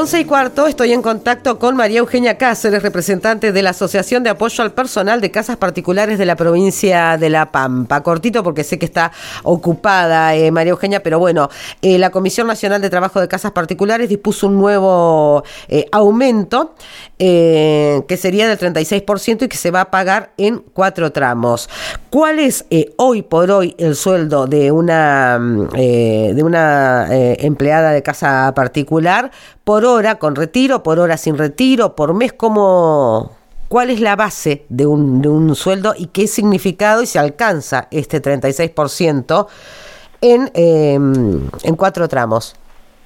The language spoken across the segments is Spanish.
11:15, estoy en contacto con María Eugenia Cáceres, representante de la Asociación de Apoyo al Personal de Casas Particulares de la provincia de La Pampa. Cortito porque sé que está ocupada María Eugenia, pero bueno, la Comisión Nacional de Trabajo de Casas Particulares dispuso un nuevo aumento que sería del 36% y que se va a pagar en 4 tramos. ¿Cuál es hoy por hoy el sueldo de una empleada de casa particular por hora con retiro, por hora sin retiro, por mes? ¿Cuál es la base de un sueldo y qué significado y se alcanza este 36% en 4 tramos?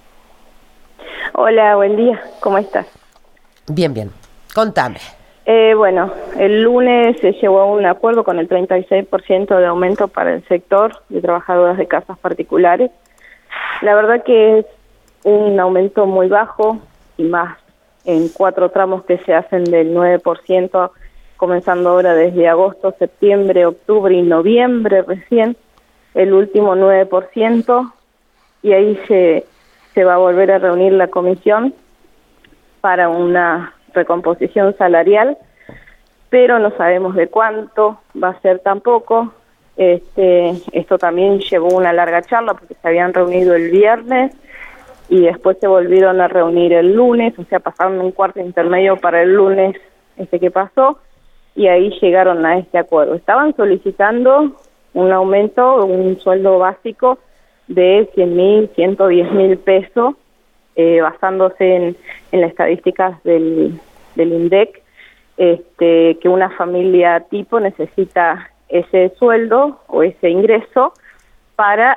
Hola, buen día, ¿cómo estás? Bien, contame. Bueno, el lunes se llegó a un acuerdo con el 36% de aumento para el sector de trabajadoras de casas particulares. La verdad que es un aumento muy bajo y más en 4 tramos que se hacen del 9%, comenzando ahora desde agosto, septiembre, octubre y noviembre recién, el último 9%, y ahí se va a volver a reunir la comisión para una recomposición salarial, pero no sabemos de cuánto va a ser tampoco. Esto también llevó una larga charla porque se habían reunido el viernes y después se volvieron a reunir el lunes, o sea, pasaron un cuarto intermedio para el lunes que pasó, y ahí llegaron a este acuerdo. Estaban solicitando un aumento, un sueldo básico de 100.000, 110.000 pesos, basándose en las estadísticas del INDEC, que una familia tipo necesita ese sueldo o ese ingreso para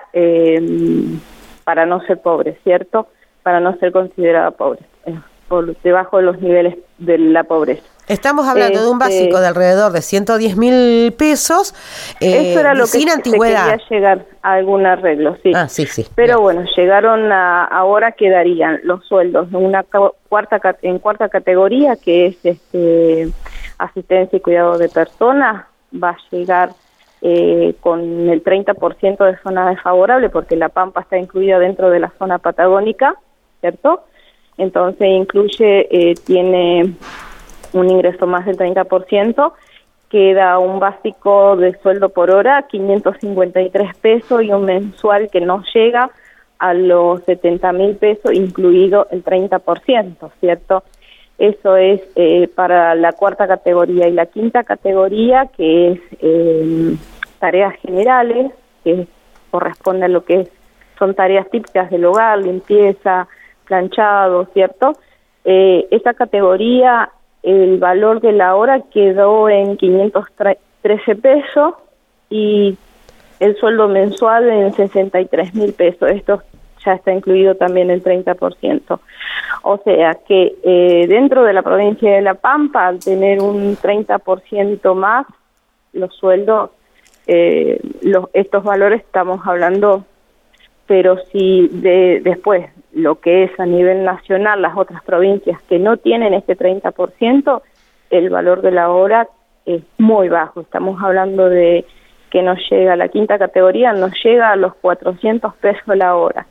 no ser pobre, ¿cierto? Para no ser considerada pobre, por debajo de los niveles de la pobreza. Estamos hablando de un básico de alrededor de 110.000 pesos, eso era lo sin que antigüedad. Se quería llegar a algún arreglo, sí. Sí. Pero bien. Bueno, llegaron ahora quedarían los sueldos en cuarta categoría, que es asistencia y cuidado de personas, va a llegar con el 30% de zona desfavorable, porque La Pampa está incluida dentro de la zona patagónica, ¿cierto? Entonces tiene un ingreso más del 30%, queda un básico de sueldo por hora, 553 pesos, y un mensual que no llega a los 70.000 pesos, incluido el 30%, ¿cierto? Eso es para la cuarta categoría. Y la quinta categoría, que es tareas generales, que corresponde a lo que son tareas típicas del hogar, limpieza, planchado, ¿cierto? Esa categoría, el valor de la hora quedó en 513 pesos y el sueldo mensual en 63.000 pesos. Esto ya está incluido también el 30%. O sea que dentro de la provincia de La Pampa, al tener un 30% más, los sueldos, estos valores estamos hablando, pero si después lo que es a nivel nacional, las otras provincias que no tienen este 30%, el valor de la hora es muy bajo. Estamos hablando de que nos llega, la quinta categoría nos llega a los 400 pesos la hora.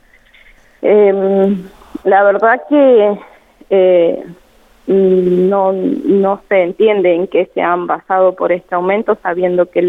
La verdad que no se entiende en qué se han basado por este aumento, sabiendo que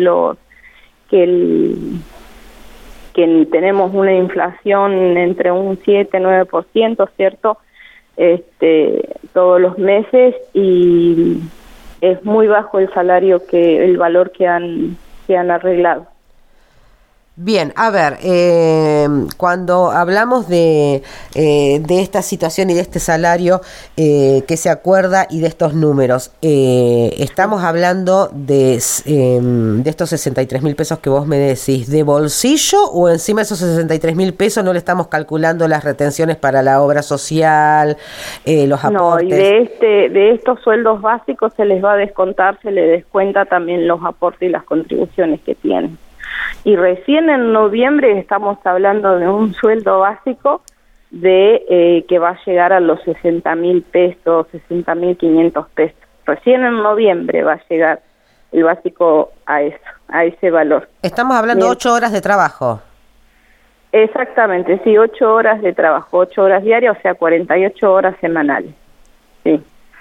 tenemos una inflación entre un 7-9%, ¿cierto? Todos los meses, y es muy bajo el salario, el valor que han arreglado. Bien, a ver, cuando hablamos de esta situación y de este salario que se acuerda y de estos números, estamos hablando de estos 63.000 pesos que vos me decís, ¿de bolsillo o encima de esos 63.000 pesos no le estamos calculando las retenciones para la obra social, los aportes? No, y de estos sueldos básicos se les va a descontar, se les descuenta también los aportes y las contribuciones que tienen. Y recién en noviembre estamos hablando de un sueldo básico que va a llegar a los 60.000 pesos, 60.500 pesos. Recién en noviembre va a llegar el básico a ese valor. Estamos hablando de 8 horas de trabajo. Exactamente, sí, 8 horas de trabajo, 8 horas diarias, o sea, 48 horas semanales. Sí.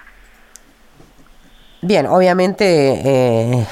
Bien, obviamente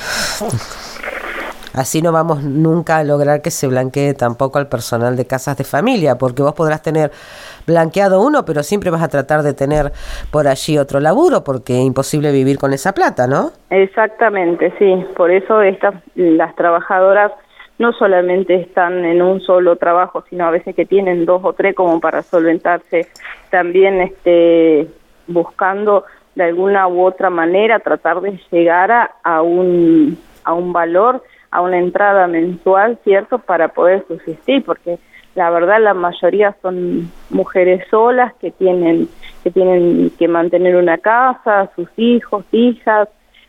así no vamos nunca a lograr que se blanquee tampoco al personal de casas de familia, porque vos podrás tener blanqueado uno, pero siempre vas a tratar de tener por allí otro laburo, porque es imposible vivir con esa plata, ¿no? Exactamente, sí, por eso las trabajadoras no solamente están en un solo trabajo, sino a veces que tienen 2 o 3 como para solventarse, también buscando de alguna u otra manera tratar de llegar a un valor, a una entrada mensual, ¿cierto?, para poder subsistir, porque la verdad la mayoría son mujeres solas que tienen que mantener una casa, sus hijos, hijas,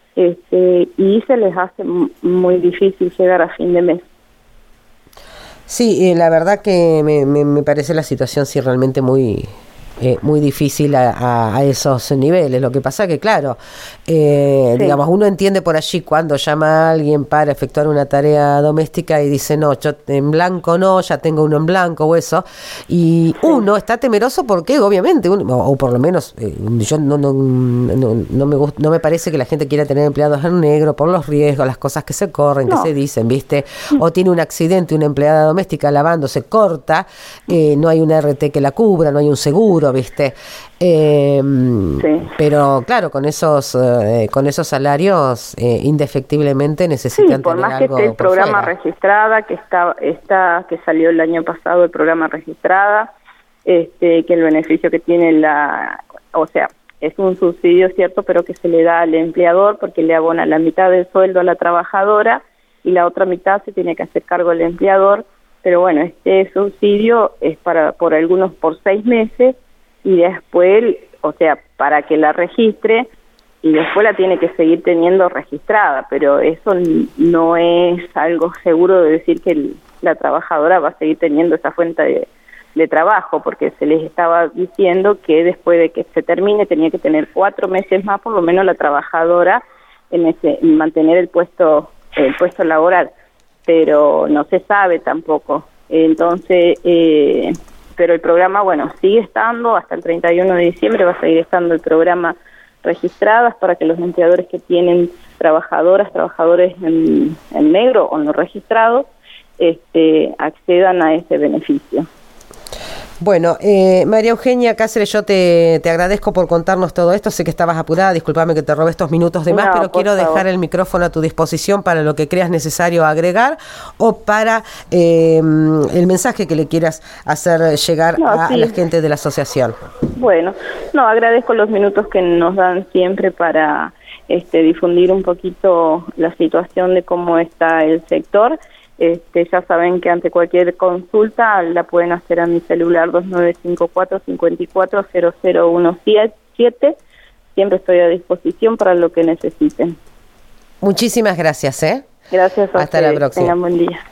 y se les hace muy difícil llegar a fin de mes. Sí, la verdad que me parece la situación sí realmente muy difícil a esos niveles. Lo que pasa que, claro, Sí. digamos, uno entiende por allí cuando llama a alguien para efectuar una tarea doméstica y dice, no, yo en blanco no, ya tengo uno en blanco o eso, y Sí. uno está temeroso porque, obviamente, o por lo menos, yo no me parece que la gente quiera tener empleados en negro por los riesgos, las cosas que se corren, que se dicen, ¿viste? O tiene un accidente, una empleada doméstica lavándose corta, no hay una RT que la cubra, no hay un seguro, ¿viste? Sí. Pero claro, con esos salarios indefectiblemente necesitan Sí, por tener más que algo esté el por programa fuera. registrada, que salió el año pasado el programa registrada, que el beneficio que tiene o sea, es un subsidio, cierto, pero que se le da al empleador porque le abona la mitad del sueldo a la trabajadora y la otra mitad se tiene que hacer cargo el empleador. Pero bueno, este subsidio es por algunos por 6 meses y después, o sea, para que la registre y después la tiene que seguir teniendo registrada, pero eso no es algo seguro de decir que la trabajadora va a seguir teniendo esa fuente de trabajo, porque se les estaba diciendo que después de que se termine tenía que tener 4 meses más por lo menos la trabajadora en mantener el puesto laboral, pero no se sabe tampoco. Entonces, pero el programa, bueno, sigue estando hasta el 31 de diciembre, va a seguir estando el programa registradas para que los empleadores que tienen trabajadores en negro o no registrados, accedan a ese beneficio. Bueno, María Eugenia Cáceres, yo te agradezco por contarnos todo esto. Sé que estabas apurada, discúlpame que te robé estos minutos de más, No, pero quiero dejar el micrófono a tu disposición para lo que creas necesario agregar o para el mensaje que le quieras hacer llegar a la gente de la asociación. Bueno, no, agradezco los minutos que nos dan siempre para difundir un poquito la situación de cómo está el sector. Ya saben que ante cualquier consulta la pueden hacer a mi celular 2954-540017. Siempre estoy a disposición para lo que necesiten. Muchísimas gracias. Gracias a ustedes. Hasta la próxima. Tengan buen día.